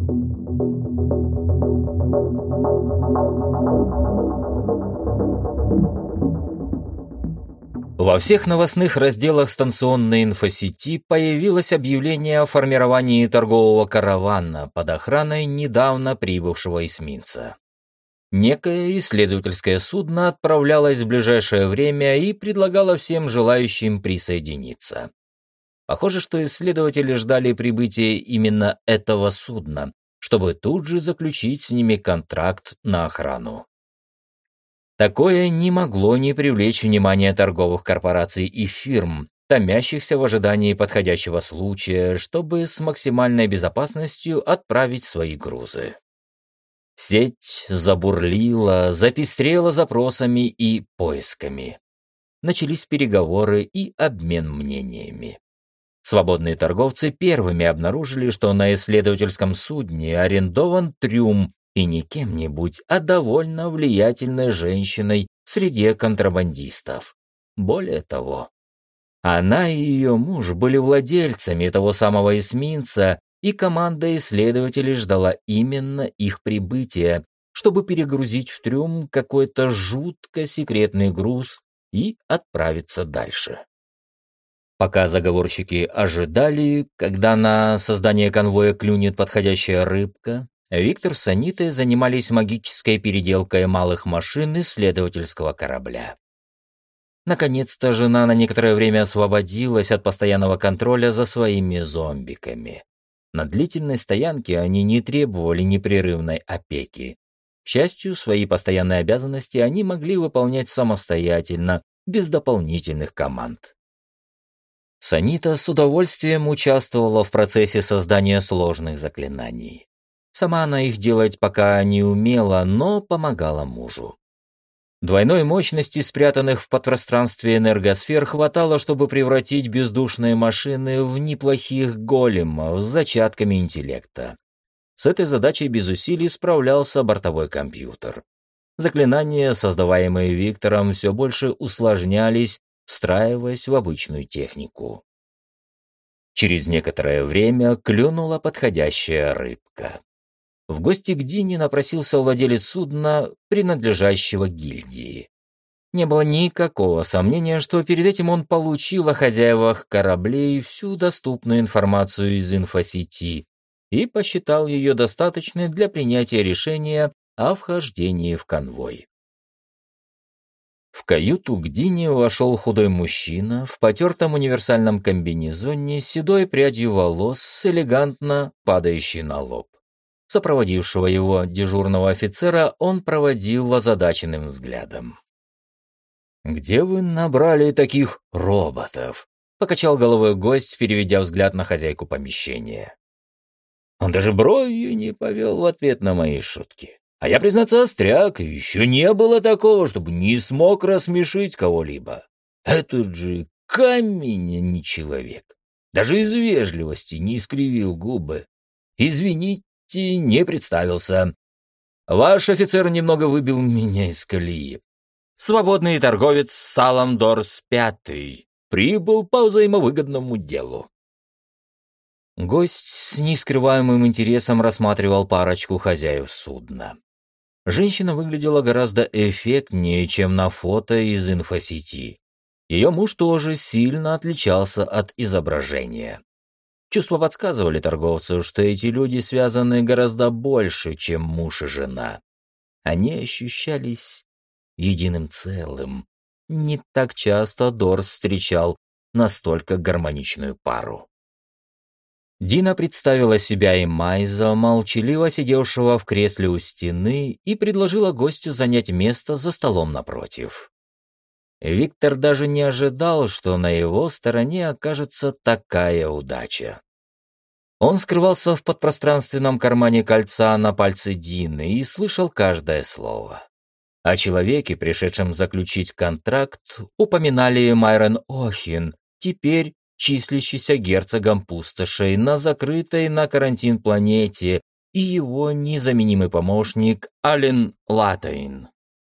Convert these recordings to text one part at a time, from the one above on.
Во всех новостных разделах станционной инфосети появилось объявление о формировании торгового каравана под охраной недавно прибывшего эсминца. Некое исследовательское судно отправлялось в ближайшее время и предлагало всем желающим присоединиться. Похоже, что исследователи ждали прибытия именно этого судна, чтобы тут же заключить с ними контракт на охрану. Такое не могло не привлечь внимание торговых корпораций и фирм, томящихся в ожидании подходящего случая, чтобы с максимальной безопасностью отправить свои грузы. Сеть забурлила, запестрела запросами и поисками. Начались переговоры и обмен мнениями. Свободные торговцы первыми обнаружили, что на исследовательском судне арендован трюм, и не кем-нибудь, а довольно влиятельной женщиной среди контрабандистов. Более того, она и ее муж были владельцами того самого эсминца, и команда исследователей ждала именно их прибытия, чтобы перегрузить в трюм какой-то жутко секретный груз и отправиться дальше. Пока заговорщики ожидали, когда на создание конвоя клюнет подходящая рыбка, Виктор с Анитой занимались магической переделкой малых машин исследовательского корабля. Наконец-то жена на некоторое время освободилась от постоянного контроля за своими зомбиками. На длительной стоянке они не требовали непрерывной опеки. К счастью, свои постоянные обязанности они могли выполнять самостоятельно, без дополнительных команд. Санита с удовольствием участвовала в процессе создания сложных заклинаний. Сама она их делать пока не умела, но помогала мужу. Двойной мощности, спрятанных в подпространстве энергосфер, хватало, чтобы превратить бездушные машины в неплохих големов с зачатками интеллекта. С этой задачей без усилий справлялся бортовой компьютер. Заклинания, создаваемые Виктором, все больше усложнялись, встраиваясь в обычную технику. Через некоторое время клюнула подходящая рыбка. В гости к Дине напросился владелец судна, принадлежащего гильдии. Не было никакого сомнения, что перед этим он получил о хозяевах кораблей всю доступную информацию из инфосети и посчитал ее достаточной для принятия решения о вхождении в конвой. В каюту к Дине вошел худой мужчина в потертом универсальном комбинезоне с седой прядью волос, элегантно падающей на лоб. Сопроводившего его дежурного офицера он проводил озадаченным взглядом. «Где вы набрали таких роботов?» — покачал головой гость, переведя взгляд на хозяйку помещения. Он даже бровью не повел в ответ на мои шутки. А я, признаться, остряк, и еще не было такого, чтобы не смог рассмешить кого-либо. Этот же камень, а не человек. Даже из вежливости не искривил губы. «Извините, не представился. Ваш офицер немного выбил меня из колеи. Свободный торговец салом Дорс Пятый прибыл по взаимовыгодному делу». Гость с нескрываемым интересом рассматривал парочку хозяев судна. Женщина выглядела гораздо эффектнее, чем на фото из инфосети. Ее муж тоже сильно отличался от изображения. Чувства подсказывали торговцу, что эти люди связаны гораздо больше, чем муж и жена. Они ощущались единым целым. Не так часто Дорс встречал настолько гармоничную пару. Дина представила себя и Майза, молчаливо сидевшего в кресле у стены, и предложила гостю занять место за столом напротив. Виктор даже не ожидал, что на его стороне окажется такая удача. Он скрывался в подпространственном кармане кольца на пальце Дины и слышал каждое слово. О человеке, пришедшем заключить контракт, упоминали Майрон Охин, теперь числящийся герцогом пустошей на закрытой на карантин планете, и его незаменимый помощник Ален Латейн.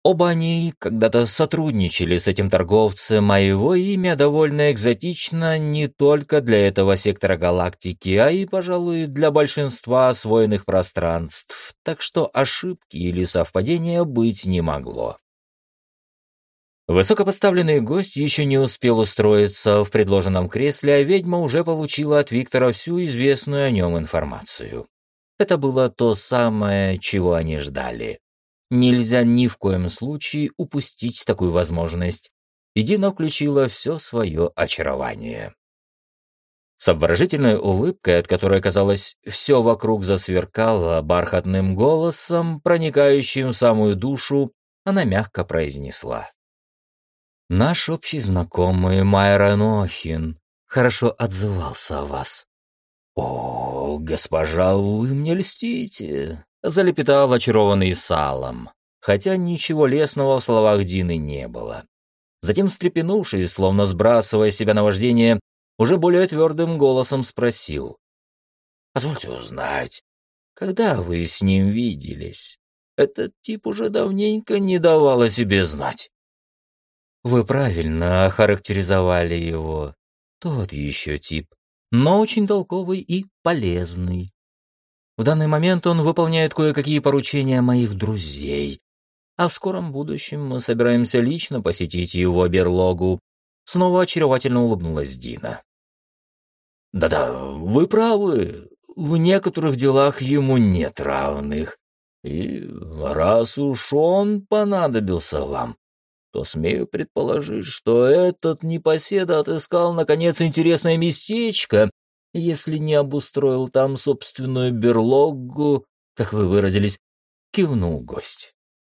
Оба они когда-то сотрудничали с этим торговцем, а его имя довольно экзотично не только для этого сектора галактики, а и, пожалуй, для большинства освоенных пространств, так что ошибки или совпадения быть не могло. Высокопоставленный гость еще не успел устроиться в предложенном кресле, а ведьма уже получила от Виктора всю известную о нем информацию. Это было то самое, чего они ждали. Нельзя ни в коем случае упустить такую возможность. И Дина включила все свое очарование. С обворожительной улыбкой, от которой, казалось, все вокруг засверкало бархатным голосом, проникающим в самую душу, она мягко произнесла. «Наш общий знакомый Майрон Охин хорошо отзывался о вас». «О, госпожа, вы мне льстите», — залепетал очарованный Салом, хотя ничего лестного в словах Дины не было. Затем, встрепенувшись, словно сбрасывая с себя наваждение, уже более твердым голосом спросил. «Позвольте узнать, когда вы с ним виделись? Этот тип уже давненько не давал о себе знать». «Вы правильно охарактеризовали его. Тот еще тип, но очень толковый и полезный. В данный момент он выполняет кое-какие поручения моих друзей, а в скором будущем мы собираемся лично посетить его берлогу». Снова очаровательно улыбнулась Дина. «Да-да, вы правы. В некоторых делах ему нет равных. И раз уж он понадобился вам, то смею предположить, что этот непоседа отыскал, наконец, интересное местечко, если не обустроил там собственную берлогу, как вы выразились», — кивнул гость.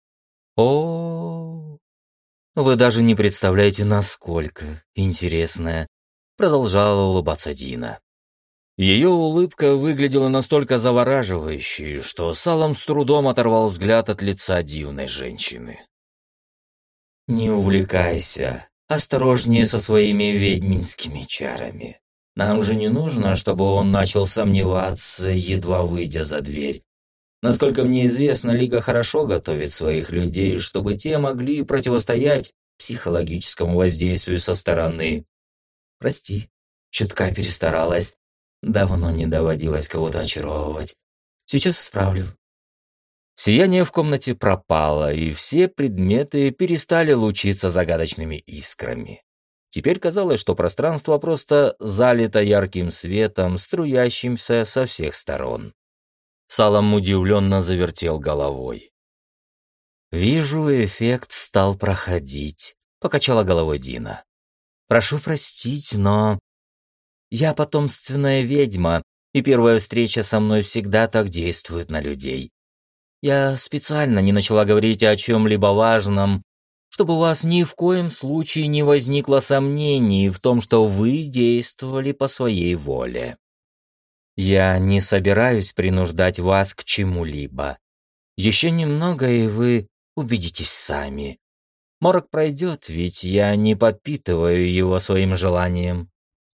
«О, вы даже не представляете, насколько интересное», — продолжала улыбаться Дина. Ее улыбка выглядела настолько завораживающей, что Салом с трудом оторвал взгляд от лица дивной женщины. «Не увлекайся, осторожнее со своими ведьминскими чарами. Нам же не нужно, чтобы он начал сомневаться, едва выйдя за дверь. Насколько мне известно, Лига хорошо готовит своих людей, чтобы те могли противостоять психологическому воздействию со стороны. Прости, чутка перестаралась. Давно не доводилось кого-то очаровывать. Сейчас исправлю». Сияние в комнате пропало, и все предметы перестали лучиться загадочными искрами. Теперь казалось, что пространство просто залито ярким светом, струящимся со всех сторон. Салом удивленно завертел головой. «Вижу, эффект стал проходить», — покачала головой Дина. «Прошу простить, но я потомственная ведьма, и первая встреча со мной всегда так действует на людей. Я специально не начала говорить о чем-либо важном, чтобы у вас ни в коем случае не возникло сомнений в том, что вы действовали по своей воле. Я не собираюсь принуждать вас к чему-либо. Еще немного, и вы убедитесь сами. Морок пройдет, ведь я не подпитываю его своим желанием».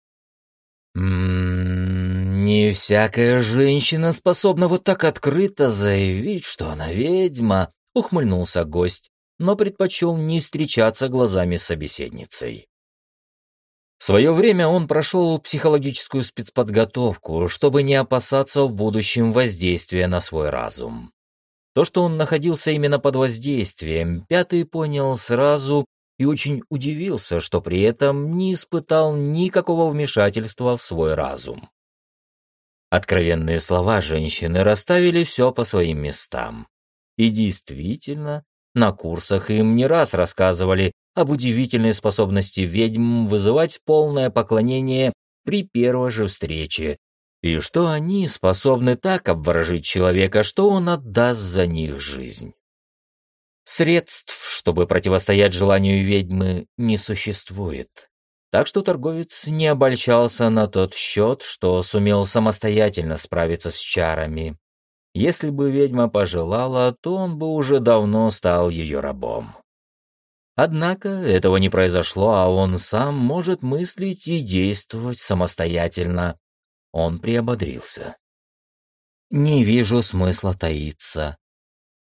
Не всякая женщина способна вот так открыто заявить, что она ведьма», — ухмыльнулся гость, но предпочел не встречаться глазами с собеседницей. В свое время он прошел психологическую спецподготовку, чтобы не опасаться в будущем воздействия на свой разум. То, что он находился именно под воздействием, Пятый понял сразу и очень удивился, что при этом не испытал никакого вмешательства в свой разум. Откровенные слова женщины расставили все по своим местам. И действительно, на курсах им не раз рассказывали об удивительной способности ведьм вызывать полное поклонение при первой же встрече, и что они способны так обворожить человека, что он отдаст за них жизнь. Средств, чтобы противостоять желанию ведьмы, не существует. Так что торговец не обольщался на тот счет, что сумел самостоятельно справиться с чарами. Если бы ведьма пожелала, то он бы уже давно стал ее рабом. Однако этого не произошло, а он сам может мыслить и действовать самостоятельно. Он приободрился. «Не вижу смысла таиться.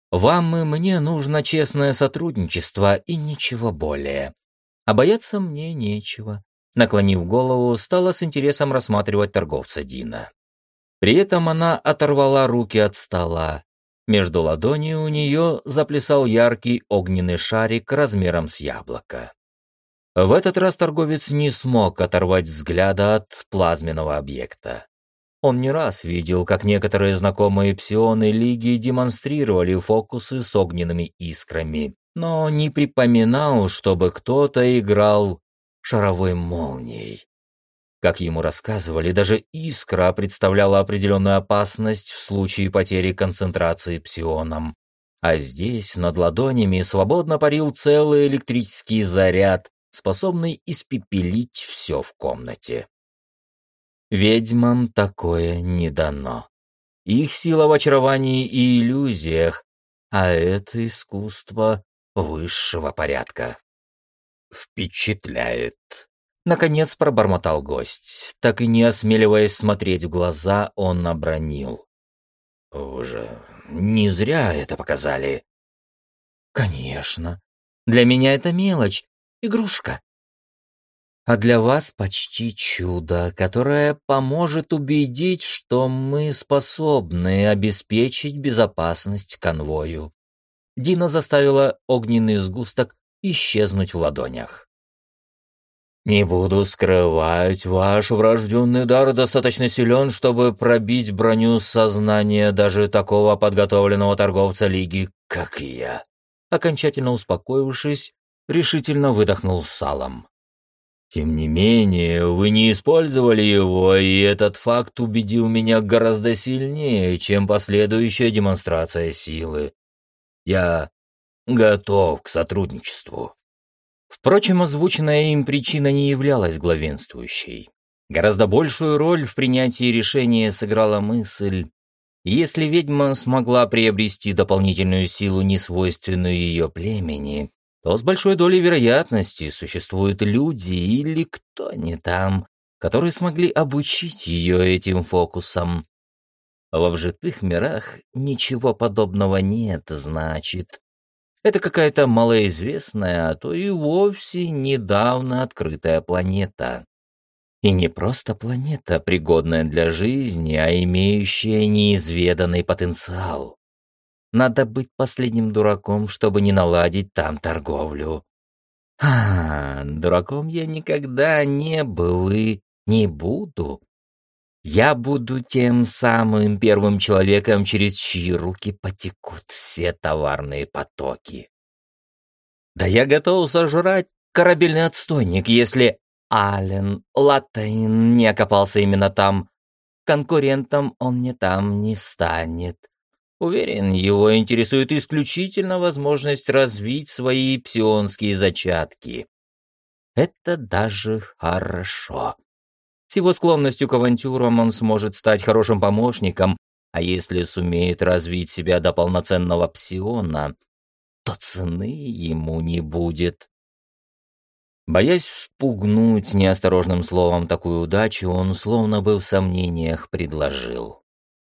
Вам и мне нужно честное сотрудничество и ничего более. А бояться мне нечего». Наклонив голову, стала с интересом рассматривать торговца Дина. При этом она оторвала руки от стола. Между ладоней у нее заплясал яркий огненный шарик размером с яблоко. В этот раз торговец не смог оторвать взгляда от плазменного объекта. Он не раз видел, как некоторые знакомые псионы Лиги демонстрировали фокусы с огненными искрами, но не припоминал, чтобы кто-то играл шаровой молнией. Как ему рассказывали, даже искра представляла определенную опасность в случае потери концентрации псионом. А здесь над ладонями свободно парил целый электрический заряд, способный испепелить все в комнате. Ведьмам такое не дано. Их сила в очаровании и иллюзиях, а это искусство высшего порядка. «Впечатляет», — наконец пробормотал гость. Так и не осмеливаясь смотреть в глаза, он обронил: «Вы же не зря это показали». «Конечно. Для меня это мелочь, игрушка. А для вас почти чудо, которое поможет убедить, что мы способны обеспечить безопасность конвою». Дина заставила огненный сгусток исчезнуть в ладонях. «Не буду скрывать, ваш врожденный дар достаточно силен, чтобы пробить броню сознания даже такого подготовленного торговца Лиги, как я». Окончательно успокоившись, решительно выдохнул Салом. «Тем не менее, вы не использовали его, и этот факт убедил меня гораздо сильнее, чем последующая демонстрация силы. Я готов к сотрудничеству». Впрочем, озвученная им причина не являлась главенствующей. Гораздо большую роль в принятии решения сыграла мысль: если ведьма смогла приобрести дополнительную силу, несвойственную ее племени, то с большой долей вероятности существуют люди или кто не там, которые смогли обучить ее этим фокусам. В обжитых мирах ничего подобного нет, значит, это какая-то малоизвестная, а то и вовсе недавно открытая планета. И не просто планета, пригодная для жизни, а имеющая неизведанный потенциал. Надо быть последним дураком, чтобы не наладить там торговлю. Дураком я никогда не был и не буду. Я буду тем самым первым человеком, через чьи руки потекут все товарные потоки. Да я готов сожрать корабельный отстойник, если Ален Латейн не окопался именно там. Конкурентом он мне там не станет. Уверен, его интересует исключительно возможность развить свои псионские зачатки. Это даже хорошо. С его склонностью к авантюрам он сможет стать хорошим помощником, а если сумеет развить себя до полноценного псиона, то цены ему не будет. Боясь спугнуть неосторожным словом такую удачу, он словно бы в сомнениях предложил: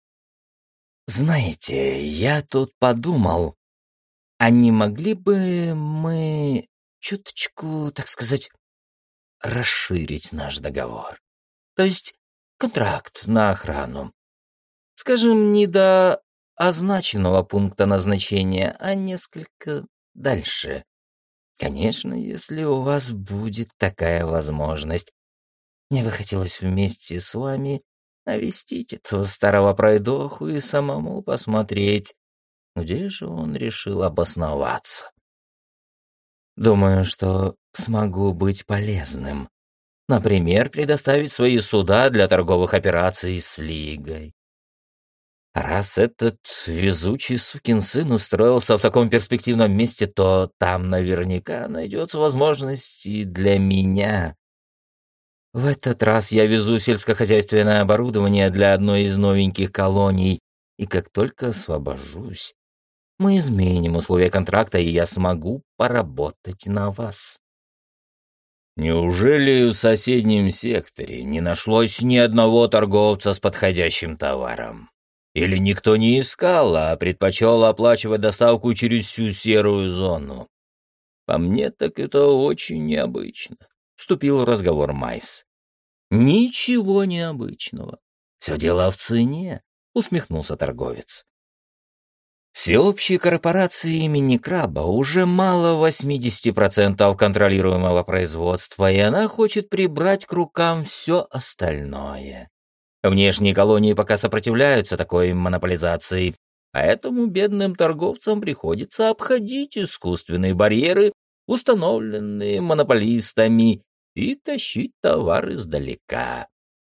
«Знаете, я тут подумал, а не могли бы мы чуточку, так сказать, расширить наш договор? То есть контракт на охрану. Скажем, не до означенного пункта назначения, а несколько дальше. Конечно, если у вас будет такая возможность. Мне бы хотелось вместе с вами навестить этого старого пройдоху и самому посмотреть, где же он решил обосноваться. Думаю, что смогу быть полезным. Например, предоставить свои суда для торговых операций с Лигой. Раз этот везучий сукин сын устроился в таком перспективном месте, то там наверняка найдется возможность и для меня. В этот раз я везу сельскохозяйственное оборудование для одной из новеньких колоний, и как только освобожусь, мы изменим условия контракта, и я смогу поработать на вас». Неужели в соседнем секторе не нашлось ни одного торговца с подходящим товаром? Или никто не искал, а предпочел оплачивать доставку через всю серую зону? По мне, так это очень необычно, вступил в разговор Майс. Ничего необычного. Все дело в цене, усмехнулся торговец. Всеобщей корпорации имени Краба уже мало 80% контролируемого производства, и она хочет прибрать к рукам все остальное. Внешние колонии пока сопротивляются такой монополизации, поэтому бедным торговцам приходится обходить искусственные барьеры, установленные монополистами, и тащить товар издалека.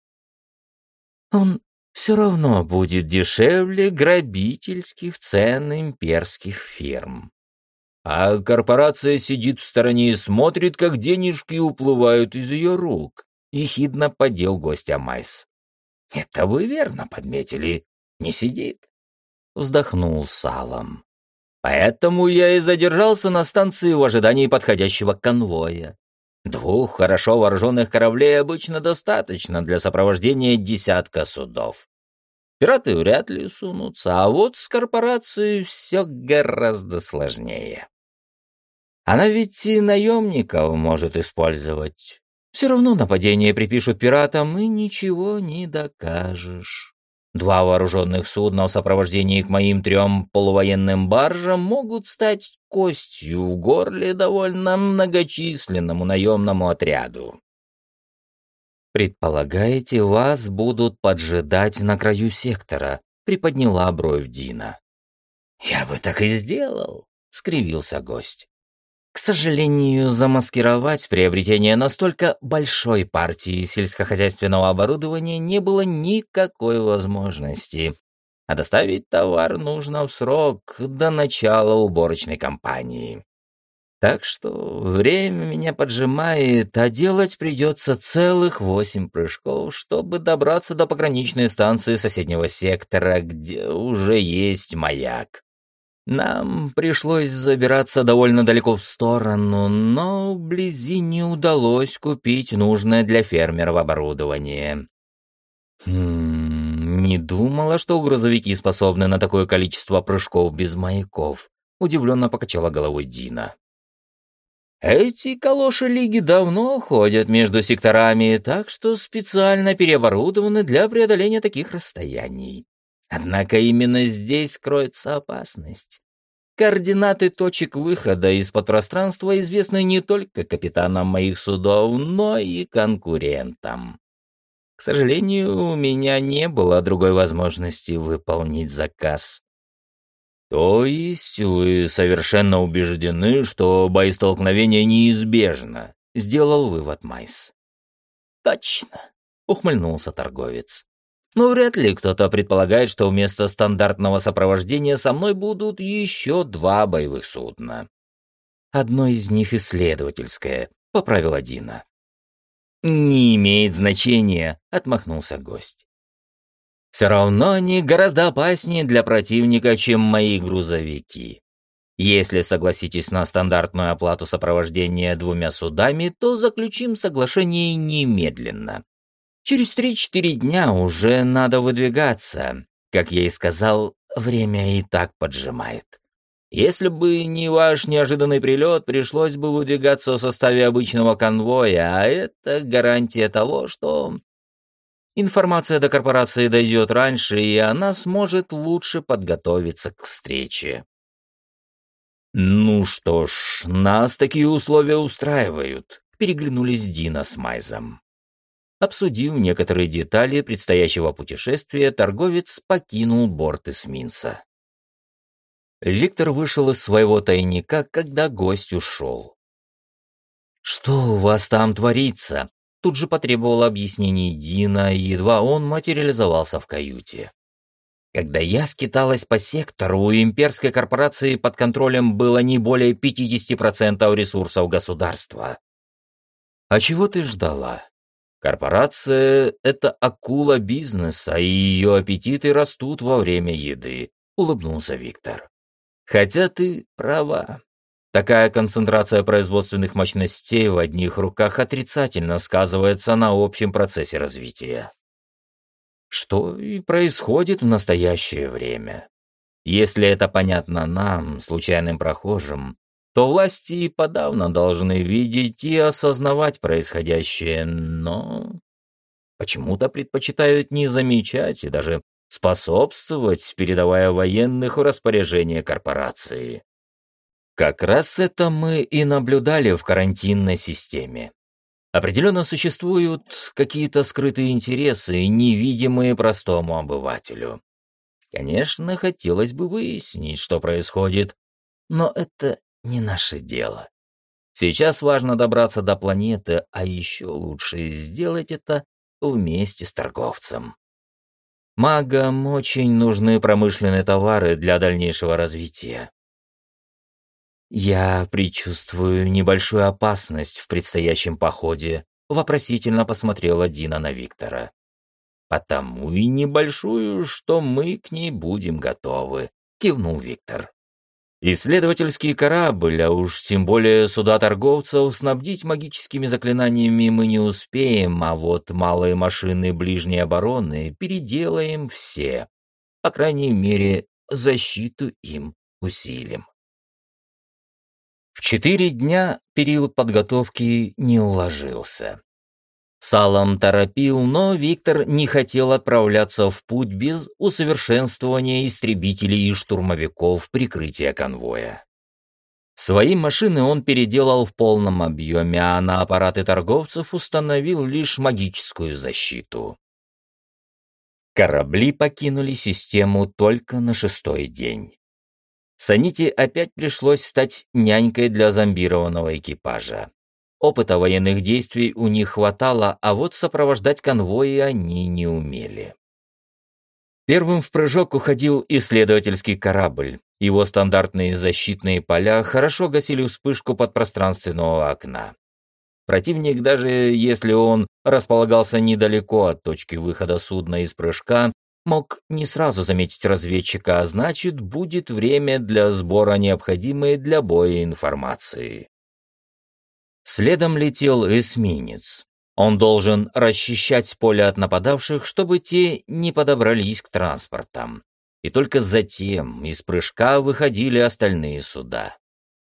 Он все равно будет дешевле грабительских цен имперских фирм. А корпорация сидит в стороне и смотрит, как денежки уплывают из ее рук, ехидно поддел гостя Майс. «Это вы верно подметили, не сидит», — вздохнул Салом. «Поэтому я и задержался на станции в ожидании подходящего конвоя. 2 хорошо вооруженных кораблей обычно достаточно для сопровождения десятка судов. Пираты вряд ли сунутся, а вот с корпорацией все гораздо сложнее. Она ведь и наемников может использовать. Все равно нападение припишут пиратам, и ничего не докажешь. 2 вооруженных судна в сопровождении к моим 3 полувоенным баржам могут стать костью в горле довольно многочисленному наемному отряду. «Предполагаете, вас будут поджидать на краю сектора?» — приподняла бровь Дина. «Я бы так и сделал», — скривился гость. К сожалению, замаскировать приобретение настолько большой партии сельскохозяйственного оборудования не было никакой возможности, а доставить товар нужно в срок до начала уборочной кампании. Так что время меня поджимает, а делать придется целых 8 прыжков, чтобы добраться до пограничной станции соседнего сектора, где уже есть маяк. Нам пришлось забираться довольно далеко в сторону, но вблизи не удалось купить нужное для фермеров оборудование. Не думала, что грузовики способны на такое количество прыжков без маяков, удивленно покачала головой Дина. Эти калоши Лиги давно ходят между секторами, так что специально переоборудованы для преодоления таких расстояний. Однако именно здесь кроется опасность. Координаты точек выхода из-под пространства известны не только капитанам моих судов, но и конкурентам. К сожалению, у меня не было другой возможности выполнить заказ. То есть вы совершенно убеждены, что боестолкновение неизбежно, сделал вывод Майс. Точно, ухмыльнулся торговец. Но вряд ли кто-то предполагает, что вместо стандартного сопровождения со мной будут еще 2 боевых судна. Одно из них исследовательское, поправила Дина. Не имеет значения, отмахнулся гость. Все равно они гораздо опаснее для противника, чем мои грузовики. Если согласитесь на стандартную оплату сопровождения 2 судами, то заключим соглашение немедленно. Через 3-4 дня уже надо выдвигаться. Как я и сказал, время и так поджимает. Если бы не ваш неожиданный прилет, пришлось бы выдвигаться в составе обычного конвоя, а это гарантия того, что информация до корпорации дойдет раньше, и она сможет лучше подготовиться к встрече. «Ну что ж, нас такие условия устраивают», — переглянулись Дина с Майзом. Обсудив некоторые детали предстоящего путешествия, торговец покинул борт эсминца. Виктор вышел из своего тайника, когда гость ушел. «Что у вас там творится?» Тут же потребовала объяснений Дина, и едва он материализовался в каюте. Когда я скиталась по сектору, у имперской корпорации под контролем было не более 50% ресурсов государства. А чего ты ждала? Корпорация — это акула бизнеса, и ее аппетиты растут во время еды, улыбнулся Виктор. Хотя ты права. Такая концентрация производственных мощностей в одних руках отрицательно сказывается на общем процессе развития. что и происходит в настоящее время. Если это понятно нам, случайным прохожим, то власти и подавно должны видеть и осознавать происходящее, но почему-то предпочитают не замечать и даже способствовать, передавая военных в распоряжение корпорации. Как раз это мы и наблюдали в карантинной системе. Определенно существуют какие-то скрытые интересы, невидимые простому обывателю. Конечно, хотелось бы выяснить, что происходит, но это не наше дело. Сейчас важно добраться до планеты, а еще лучше сделать это вместе с торговцем. Магам очень нужны промышленные товары для дальнейшего развития. «Я предчувствую небольшую опасность в предстоящем походе», — вопросительно посмотрела Дина на Виктора. «Потому и небольшую, что мы к ней будем готовы», — кивнул Виктор. «Исследовательский корабль, а уж тем более суда торговцев, снабдить магическими заклинаниями мы не успеем, а вот малые машины ближней обороны переделаем все. По крайней мере, защиту им усилим». В 4 дня период подготовки не уложился. Салам торопил, но Виктор не хотел отправляться в путь без усовершенствования истребителей и штурмовиков прикрытия конвоя. Свои машины он переделал в полном объеме, а на аппараты торговцев установил лишь магическую защиту. Корабли покинули систему только на 6-й день. Саните опять пришлось стать нянькой для зомбированного экипажа. Опыта военных действий у них хватало, а вот сопровождать конвои они не умели. Первым в прыжок уходил исследовательский корабль. Его стандартные защитные поля хорошо гасили вспышку подпространственного окна. Противник, даже если он располагался недалеко от точки выхода судна из прыжка, мог не сразу заметить разведчика, а значит, будет время для сбора необходимой для боя информации. Следом летел эсминец. Он должен расчищать поле от нападавших, чтобы те не подобрались к транспортам. И только затем из прыжка выходили остальные суда.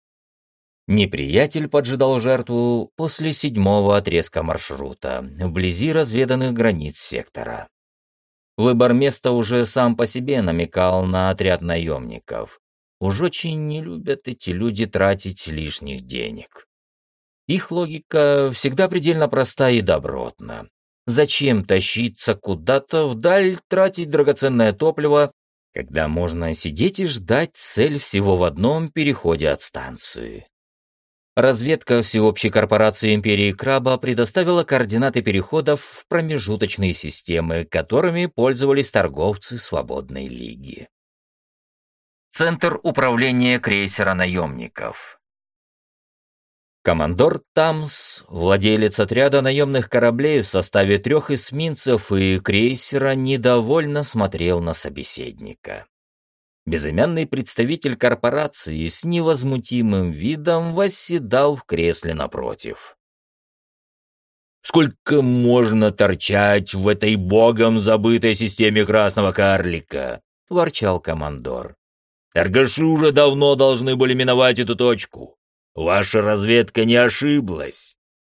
Неприятель поджидал жертву после 7-го отрезка маршрута, вблизи разведанных границ сектора. Выбор места уже сам по себе намекал на отряд наемников. Уж очень не любят эти люди тратить лишних денег. Их логика всегда предельно проста и добротна. Зачем тащиться куда-то вдаль, тратить драгоценное топливо, когда можно сидеть и ждать цель всего в одном переходе от станции? Разведка всеобщей корпорации Империи Краба предоставила координаты переходов в промежуточные системы, которыми пользовались торговцы Свободной Лиги. Центр управления крейсера наемников. Командор Тамс, владелец отряда наемных кораблей в составе 3 эсминцев и крейсера, недовольно смотрел на собеседника. Безымянный представитель корпорации с невозмутимым видом восседал в кресле напротив. «Сколько можно торчать в этой богом забытой системе красного карлика?» — ворчал командор. «Торгаши уже давно должны были миновать эту точку. Ваша разведка не ошиблась».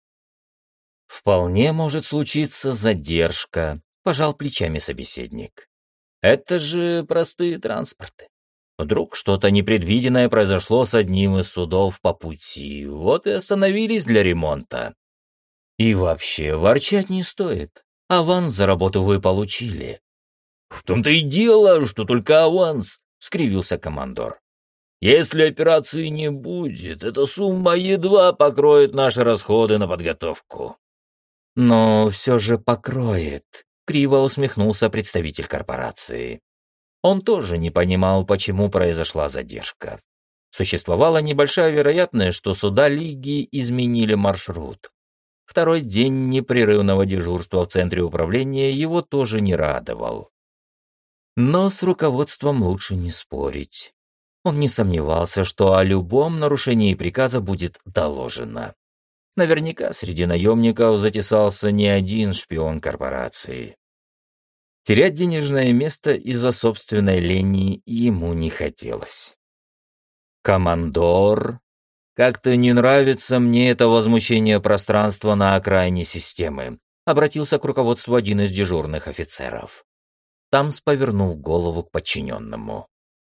«Вполне может случиться задержка», — пожал плечами собеседник. «Это же простые транспорты. Вдруг что-то непредвиденное произошло с одним из судов по пути, вот и остановились для ремонта. И вообще, ворчать не стоит. Аванс за работу вы получили». «В том-то и дело, что только аванс», — скривился командор. «Если операции не будет, эта сумма едва покроет наши расходы на подготовку». «Но все же покроет», — криво усмехнулся представитель корпорации. Он тоже не понимал, почему произошла задержка. Существовала небольшая вероятность, что суда Лиги изменили маршрут. 2-й день непрерывного дежурства в центре управления его тоже не радовал. Но с руководством лучше не спорить. Он не сомневался, что о любом нарушении приказа будет доложено. Наверняка среди наемников затесался не один шпион корпорации. Терять денежное место из-за собственной лени ему не хотелось. «Командор, как-то не нравится мне это возмущение пространства на окраине системы», обратился к руководству один из дежурных офицеров. Тамс повернул голову к подчиненному.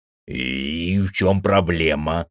«И в чем проблема?»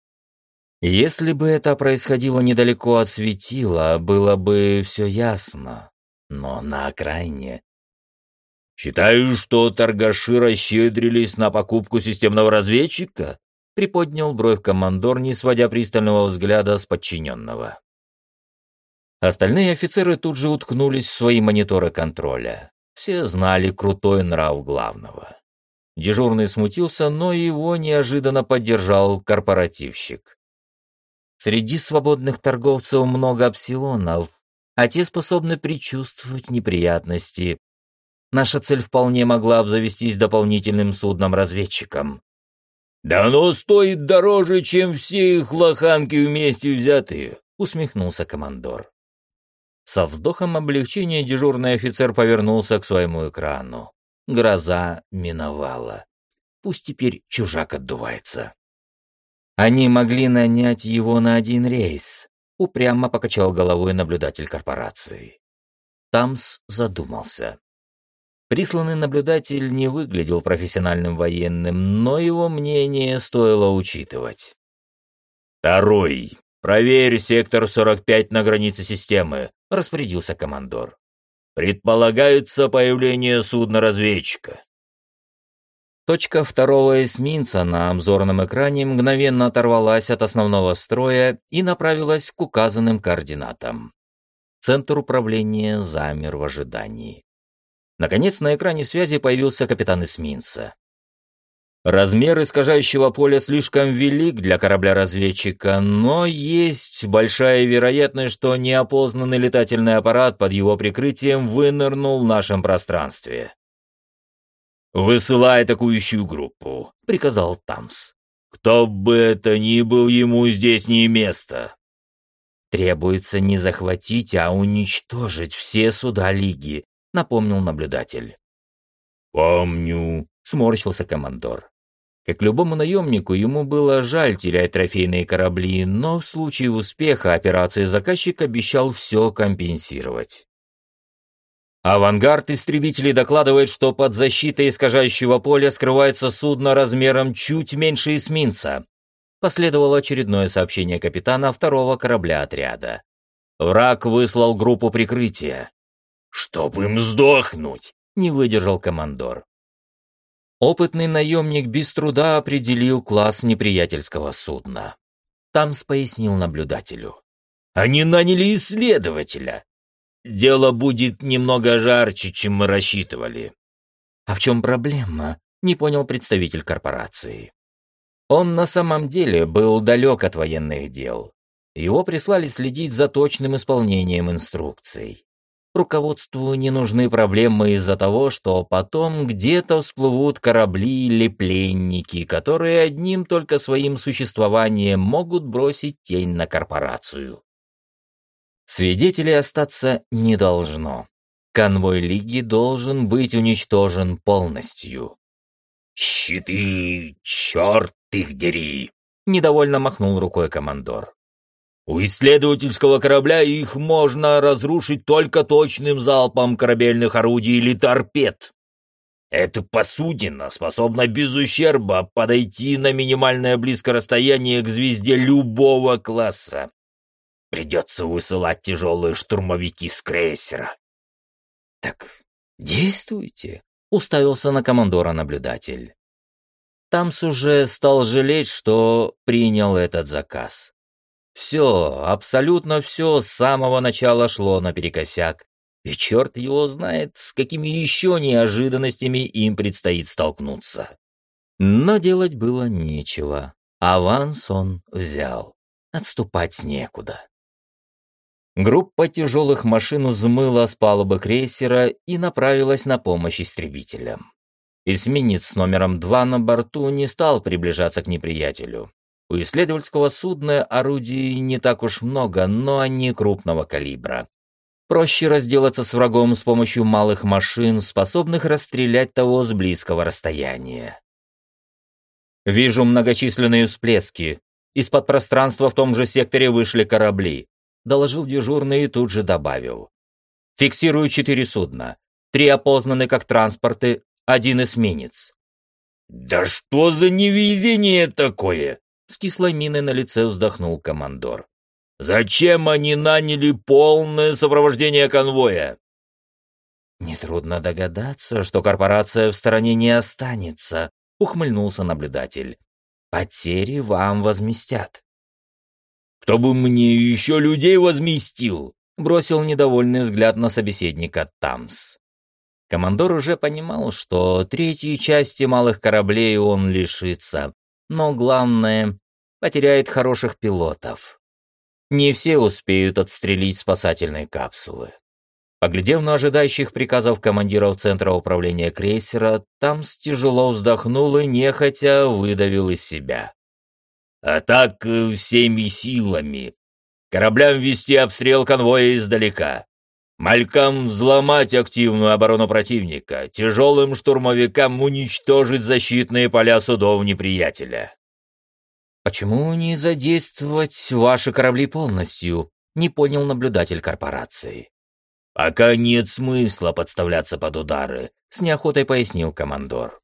Если бы это происходило недалеко от светила, было бы все ясно. Но на окраине... «Считаю, что торгаши расщедрились на покупку системного разведчика?» Приподнял бровь командор, не сводя пристального взгляда с подчиненного. Остальные офицеры тут же уткнулись в свои мониторы контроля. Все знали крутой нрав главного. Дежурный смутился, но его неожиданно поддержал корпоративщик. Среди свободных торговцев много опсионов, а те способны предчувствовать неприятности. Наша цель вполне могла обзавестись дополнительным судном-разведчиком. «Да оно стоит дороже, чем все их лоханки вместе взятые», — усмехнулся командор. Со вздохом облегчения дежурный офицер повернулся к своему экрану. Гроза миновала. Пусть теперь чужак отдувается. Они могли нанять его на один рейс, упрямо покачал головой наблюдатель корпорации. Тамс задумался. Присланный наблюдатель не выглядел профессиональным военным, но его мнение стоило учитывать. «Второй. Проверь сектор 45 на границе системы», — распорядился командор. «Предполагается появление судна-разведчика». Точка второго эсминца на обзорном экране мгновенно оторвалась от основного строя и направилась к указанным координатам. Центр управления замер в ожидании. Наконец, на экране связи появился капитан эсминца. Размер искажающего поля слишком велик для корабля-разведчика, но есть большая вероятность, что неопознанный летательный аппарат под его прикрытием вынырнул в нашем пространстве. «Высылай атакующую группу», — приказал Тамс. «Кто бы это ни был, ему здесь не место». «Требуется не захватить, а уничтожить все суда Лиги», — напомнил наблюдатель. «Помню», — сморщился командор. Как любому наемнику, ему было жаль терять трофейные корабли, но в случае успеха операции заказчик обещал все компенсировать. Авангард истребителей докладывает, что под защитой искажающего поля скрывается судно размером чуть меньше эсминца. Последовало очередное сообщение капитана второго корабля отряда. Враг выслал группу прикрытия. «Чтоб им сдохнуть!» — не выдержал командор. Опытный наемник без труда определил класс неприятельского судна. Тамс пояснил наблюдателю. «Они наняли исследователя. Дело будет немного жарче, чем мы рассчитывали». «А в чем проблема?» — не понял представитель корпорации. Он на самом деле был далек от военных дел. Его прислали следить за точным исполнением инструкций. Руководству не нужны проблемы из-за того, что потом где-то всплывут корабли или пленники, которые одним только своим существованием могут бросить тень на корпорацию. Свидетелей остаться не должно. Конвой Лиги должен быть уничтожен полностью. «Щиты, черт их дери!» — недовольно махнул рукой командор. «У исследовательского корабля их можно разрушить только точным залпом корабельных орудий или торпед. Эта посудина способна без ущерба подойти на минимальное близкое расстояние к звезде любого класса. Придется высылать тяжелые штурмовики с крейсера». «Так действуйте», — уставился на командора наблюдатель. Тамс уже стал жалеть, что принял этот заказ. Все, абсолютно все с самого начала шло наперекосяк, и черт его знает, с какими еще неожиданностями им предстоит столкнуться. Но делать было нечего. Аванс он взял. Отступать некуда. Группа тяжелых машин взмыла с палубы крейсера и направилась на помощь истребителям. Эсминец с номером 2 на борту не стал приближаться к неприятелю. У исследовательского судна орудий не так уж много, но они крупного калибра. Проще разделаться с врагом с помощью малых машин, способных расстрелять того с близкого расстояния. «Вижу многочисленные всплески. Из-под пространства в том же секторе вышли корабли», — доложил дежурный и тут же добавил. «Фиксирую 4 судна. 3 опознаны как транспорты, 1 эсминец». «Да что за невезение такое?» — с кислой миной на лице вздохнул командор. «Зачем они наняли полное сопровождение конвоя?» «Нетрудно догадаться, что корпорация в стороне не останется», — ухмыльнулся наблюдатель. «Потери вам возместят». «Кто бы мне еще людей возместил?» — бросил недовольный взгляд на собеседника Тамс. Командор уже понимал, что третьей части малых кораблей он лишится, но главное — потеряет хороших пилотов. Не все успеют отстрелить спасательные капсулы. Поглядев на ожидающих приказов командиров Центра управления крейсера, Тамс тяжело вздохнул и нехотя выдавил из себя. «А так всеми силами. Кораблям вести обстрел конвоя издалека. Малькам взломать активную оборону противника, тяжелым штурмовикам уничтожить защитные поля судов неприятеля». «Почему не задействовать ваши корабли полностью?» — не понял наблюдатель корпорации. «Пока нет смысла подставляться под удары», — с неохотой пояснил командор.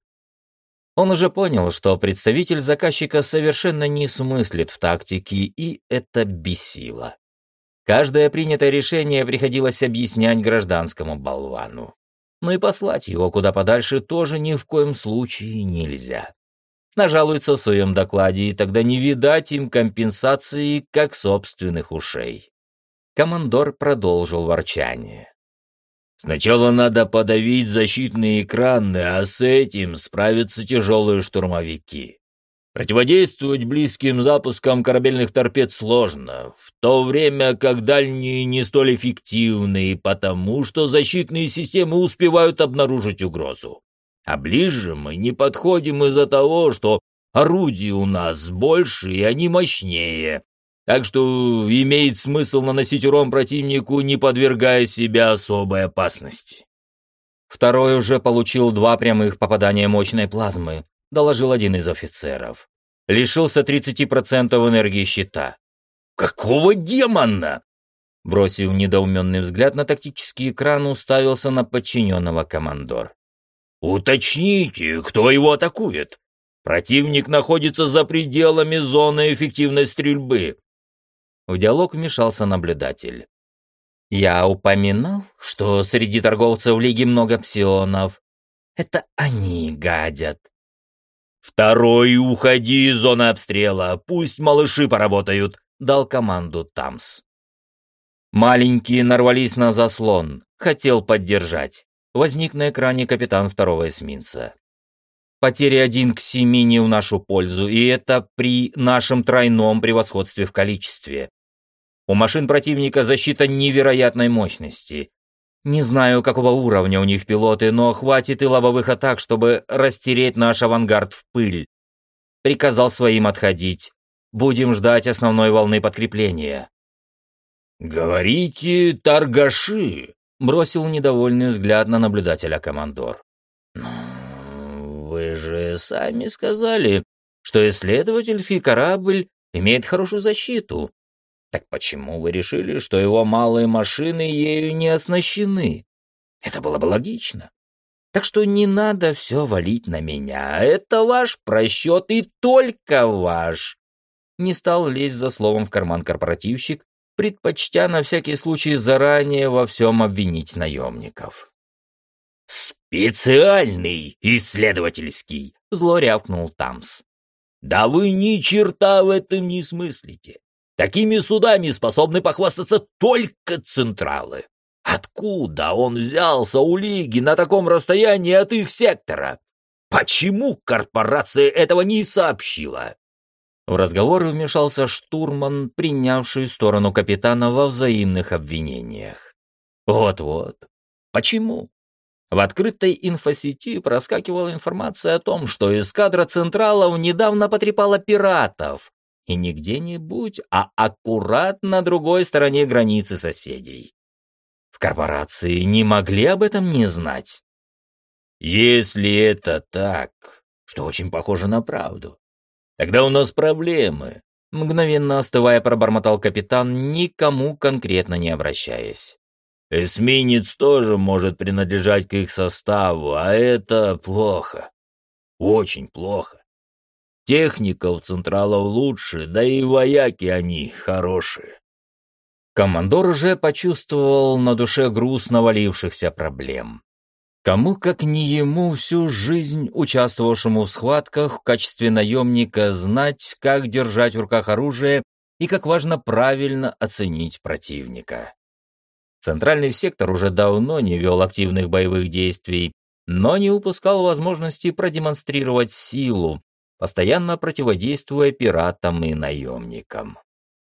Он уже понял, что представитель заказчика совершенно не смыслит в тактике, и это бесило. Каждое принятое решение приходилось объяснять гражданскому болвану. Но и послать его куда подальше тоже ни в коем случае нельзя. Нажалуются в своем докладе, и тогда не видать им компенсации, как собственных ушей. Командор продолжил ворчание. «Сначала надо подавить защитные экраны, а с этим справятся тяжелые штурмовики. Противодействовать близким запускам корабельных торпед сложно, в то время как дальние не столь эффективны, потому что защитные системы успевают обнаружить угрозу. А ближе мы не подходим из-за того, что орудий у нас больше и они мощнее. Так что имеет смысл наносить урон противнику, не подвергая себя особой опасности». «Второй уже получил 2 прямых попадания мощной плазмы», — доложил один из офицеров. «Лишился 30% энергии щита». «Какого демона?» Бросив недоуменный взгляд на тактический экран, уставился на подчиненного командор. «Уточните, кто его атакует. Противник находится за пределами зоны эффективной стрельбы». В диалог вмешался наблюдатель. «Я упоминал, что среди торговцев Лиги много псионов. Это они гадят». «Второй, уходи из зоны обстрела, пусть малыши поработают», — дал команду Тамс. Маленькие нарвались на заслон, хотел поддержать. Возник на экране капитан второго эсминца. Потери 1 к 7 не в нашу пользу, и это при нашем тройном превосходстве в количестве. У машин противника защита невероятной мощности. Не знаю, какого уровня у них пилоты, но хватит и лобовых атак, чтобы растереть наш авангард в пыль. Приказал своим отходить. Будем ждать основной волны подкрепления. «Говорите, торгаши», — бросил недовольный взгляд на наблюдателя командор. «Ну, вы же сами сказали, что исследовательский корабль имеет хорошую защиту. Так почему вы решили, что его малые машины ею не оснащены? Это было бы логично. Так что не надо все валить на меня. Это ваш просчет и только ваш». Не стал лезть за словом в карман корпоративщик, предпочтя на всякий случай заранее во всем обвинить наемников. «Специальный исследовательский», — зло рявкнул Тамс. «Да вы ни черта в этом не смыслите. Такими судами способны похвастаться только централы. Откуда он взялся у Лиги на таком расстоянии от их сектора? Почему корпорация этого не сообщила?» В разговор вмешался штурман, принявший сторону капитана во взаимных обвинениях. Вот-вот. Почему? В открытой инфосети проскакивала информация о том, что эскадра Централов недавно потрепала пиратов, и не где-нибудь, а аккурат на другой стороне границы соседей. В корпорации не могли об этом не знать? Если это так, что очень похоже на правду, тогда у нас проблемы. Мгновенно остывая, пробормотал капитан, никому конкретно не обращаясь. Эсминец тоже может принадлежать к их составу, а это плохо. Очень плохо. Техника у Централов лучше, да и вояки они хорошие. Командор уже почувствовал на душе груз навалившихся проблем. Кому, как не ему, всю жизнь участвовавшему в схватках в качестве наемника, знать, как держать в руках оружие и как важно правильно оценить противника. Центральный сектор уже давно не вел активных боевых действий, но не упускал возможности продемонстрировать силу, постоянно противодействуя пиратам и наемникам.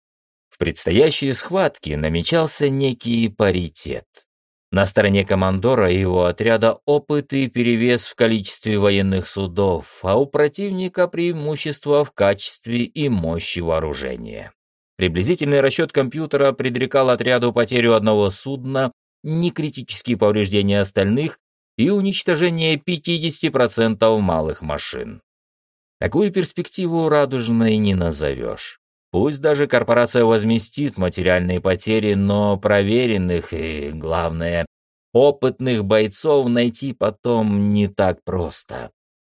В предстоящей схватке намечался некий паритет. На стороне командора и его отряда опыт и перевес в количестве военных судов, а у противника преимущество в качестве и мощи вооружения. Приблизительный расчет компьютера предрекал отряду потерю одного судна, некритические повреждения остальных и уничтожение 50% малых машин. Такую перспективу радужной не назовешь. Пусть даже корпорация возместит материальные потери, но проверенных и, главное, опытных бойцов найти потом не так просто.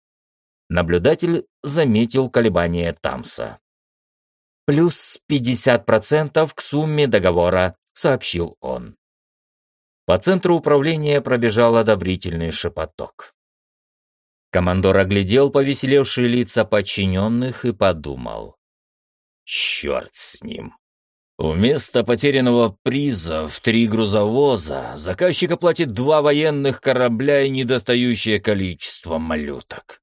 Наблюдатель заметил колебания Тамса. «Плюс 50% к сумме договора», — сообщил он. По центру управления пробежал одобрительный шепоток. Командор оглядел повеселевшие лица подчиненных и подумал. Черт с ним. Вместо потерянного приза в 3 грузовоза заказчик оплатит 2 военных корабля и недостающее количество малюток.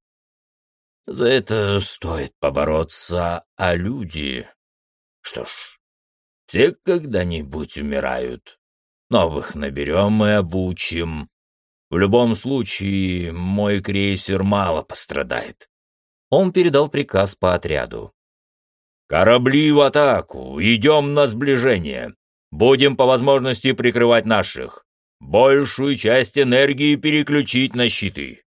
За это стоит побороться, а люди... Что ж, все когда-нибудь умирают. Новых наберем и обучим. В любом случае, мой крейсер мало пострадает. Он передал приказ по отряду. «Корабли в атаку! Идем на сближение! Будем по возможности прикрывать наших! Большую часть энергии переключить на щиты!»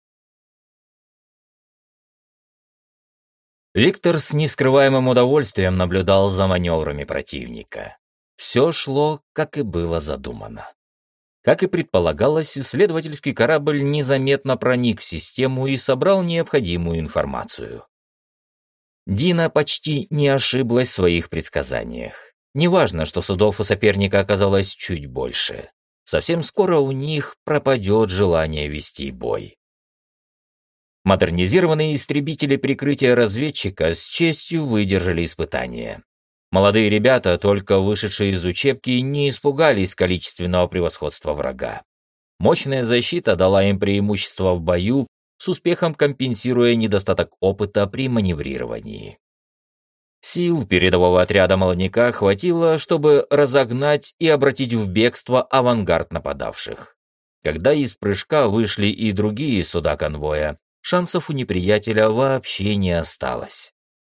Виктор с нескрываемым удовольствием наблюдал за маневрами противника. Все шло, как и было задумано. Как и предполагалось, исследовательский корабль незаметно проник в систему и собрал необходимую информацию. Дина почти не ошиблась в своих предсказаниях. Неважно, что судов у соперника оказалось чуть больше. Совсем скоро у них пропадет желание вести бой. Модернизированные истребители прикрытия разведчика с честью выдержали испытания. Молодые ребята, только вышедшие из учебки, не испугались количественного превосходства врага. Мощная защита дала им преимущество в бою, с успехом компенсируя недостаток опыта при маневрировании. Сил передового отряда молодняка хватило, чтобы разогнать и обратить в бегство авангард нападавших. Когда из прыжка вышли и другие суда конвоя, шансов у неприятеля вообще не осталось.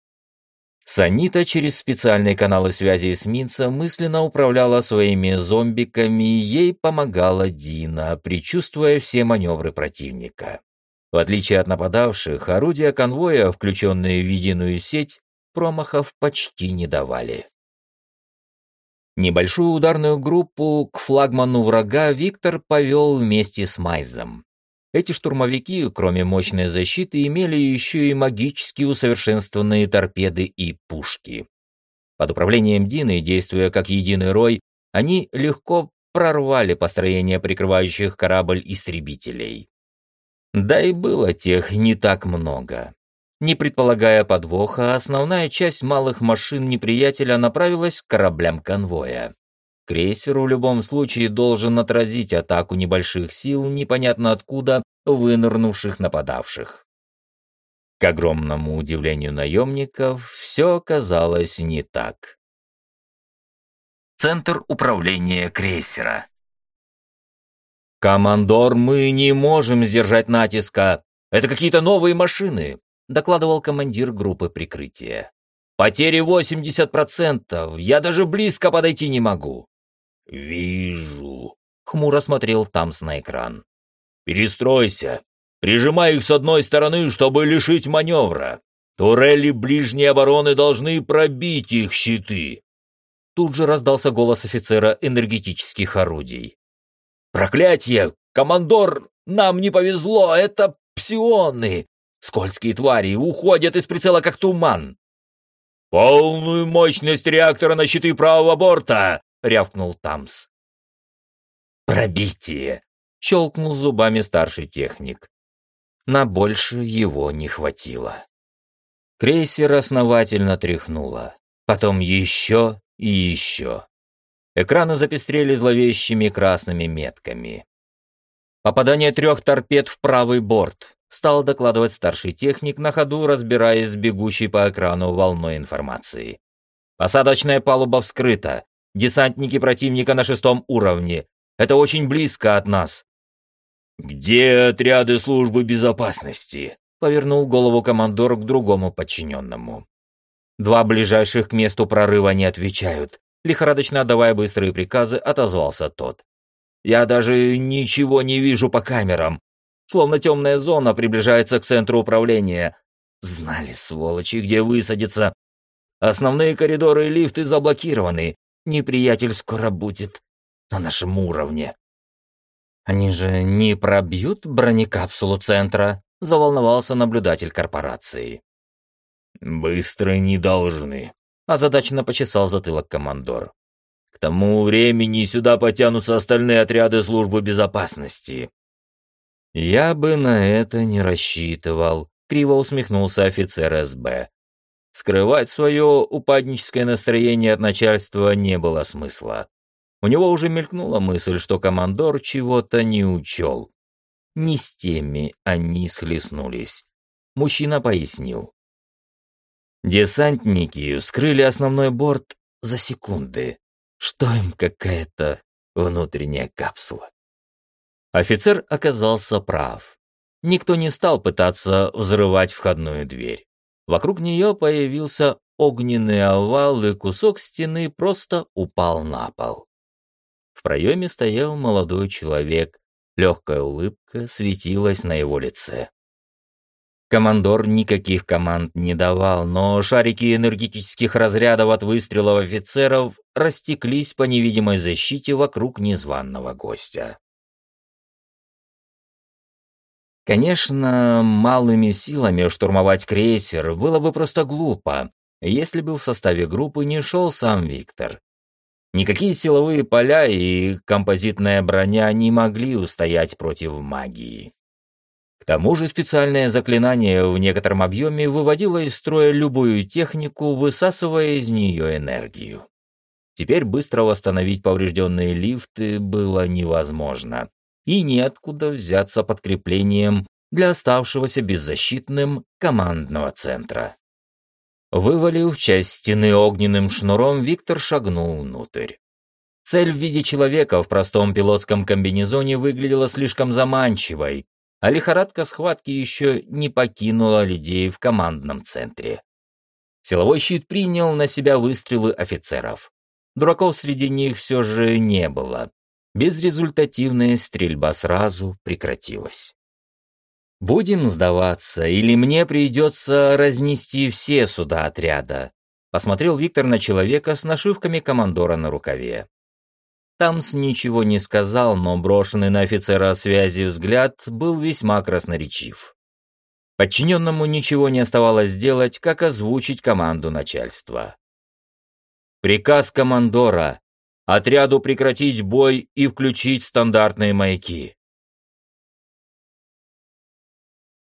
Санита через специальные каналы связи эсминца мысленно управляла своими зомбиками, и ей помогала Дина, предчувствуя все маневры противника. В отличие от нападавших, орудия конвоя, включенные в единую сеть, промахов почти не давали. Небольшую ударную группу к флагману врага Виктор повел вместе с Майзом. Эти штурмовики, кроме мощной защиты, имели еще и магически усовершенствованные торпеды и пушки. Под управлением Дины, действуя как единый рой, они легко прорвали построение прикрывающих корабль истребителей. Да и было тех не так много. Не предполагая подвоха, основная часть малых машин неприятеля направилась к кораблям конвоя. Крейсер в любом случае должен отразить атаку небольших сил, непонятно откуда вынырнувших нападавших. К огромному удивлению наемников, все оказалось не так. Центр управления крейсера. «Командор, мы не можем сдержать натиска. Это какие-то новые машины», — докладывал командир группы прикрытия. «Потери 80%. Я даже близко подойти не могу». «Вижу», — хмуро смотрел Тамс на экран. «Перестройся. Прижимай их с одной стороны, чтобы лишить маневра. Турели ближней обороны должны пробить их щиты». Тут же раздался голос офицера энергетических орудий. «Проклятье! Командор, нам не повезло! Это псионы! Скользкие твари уходят из прицела, как туман!» «Полную мощность реактора на щиты правого борта!» — рявкнул Тамс. «Пробитие!» — щелкнул зубами старший техник. На больше его не хватило. Крейсер основательно тряхнуло. Потом еще и еще. Экраны запестрели зловещими красными метками. «Попадание 3 торпед в правый борт», — стал докладывать старший техник, на ходу разбираясь с бегущей по экрану волной информации. «Посадочная палуба вскрыта. Десантники противника на 6 уровне. Это очень близко от нас». «Где отряды службы безопасности?» — повернул голову командор к другому подчиненному. «2 ближайших к месту прорыва не отвечают», — лихорадочно отдавая быстрые приказы, отозвался тот. «Я даже ничего не вижу по камерам. Словно темная зона приближается к центру управления. Знали, сволочи, где высадиться. Основные коридоры и лифты заблокированы. Неприятель скоро будет на нашем уровне». «Они же не пробьют бронекапсулу центра?» — заволновался наблюдатель корпорации. «Быстро не должны», — озадаченно почесал затылок командор. «К тому времени сюда потянутся остальные отряды службы безопасности». «Я бы на это не рассчитывал», — криво усмехнулся офицер СБ. Скрывать свое упадническое настроение от начальства не было смысла. У него уже мелькнула мысль, что командор чего-то не учел. Не с теми они схлестнулись. Мужчина пояснил. Десантники вскрыли основной борт за секунды. Что им какая-то внутренняя капсула? Офицер оказался прав. Никто не стал пытаться взрывать входную дверь. Вокруг нее появился огненный овал, и кусок стены просто упал на пол. В проеме стоял молодой человек. Легкая улыбка светилась на его лице. Командор никаких команд не давал, но шарики энергетических разрядов от выстрелов офицеров растеклись по невидимой защите вокруг незваного гостя. Конечно, малыми силами штурмовать крейсер было бы просто глупо, если бы в составе группы не шел сам Виктор. Никакие силовые поля и композитная броня не могли устоять против магии. К тому же специальное заклинание в некотором объеме выводило из строя любую технику, высасывая из нее энергию. Теперь быстро восстановить поврежденные лифты было невозможно, и неоткуда взяться подкреплением для оставшегося беззащитным командного центра. Вывалив часть стены огненным шнуром, Виктор шагнул внутрь. Цель в виде человека в простом пилотском комбинезоне выглядела слишком заманчивой, а лихорадка схватки еще не покинула людей в командном центре. Силовой щит принял на себя выстрелы офицеров. Дураков среди них все же не было. Безрезультативная стрельба сразу прекратилась. «Будем сдаваться, или мне придется разнести все суда отряда?» Посмотрел Виктор на человека с нашивками командора на рукаве. Тамс ничего не сказал, но брошенный на офицера связи взгляд был весьма красноречив. Подчиненному ничего не оставалось делать, как озвучить команду начальства. «Приказ командора. Отряду прекратить бой и включить стандартные маяки.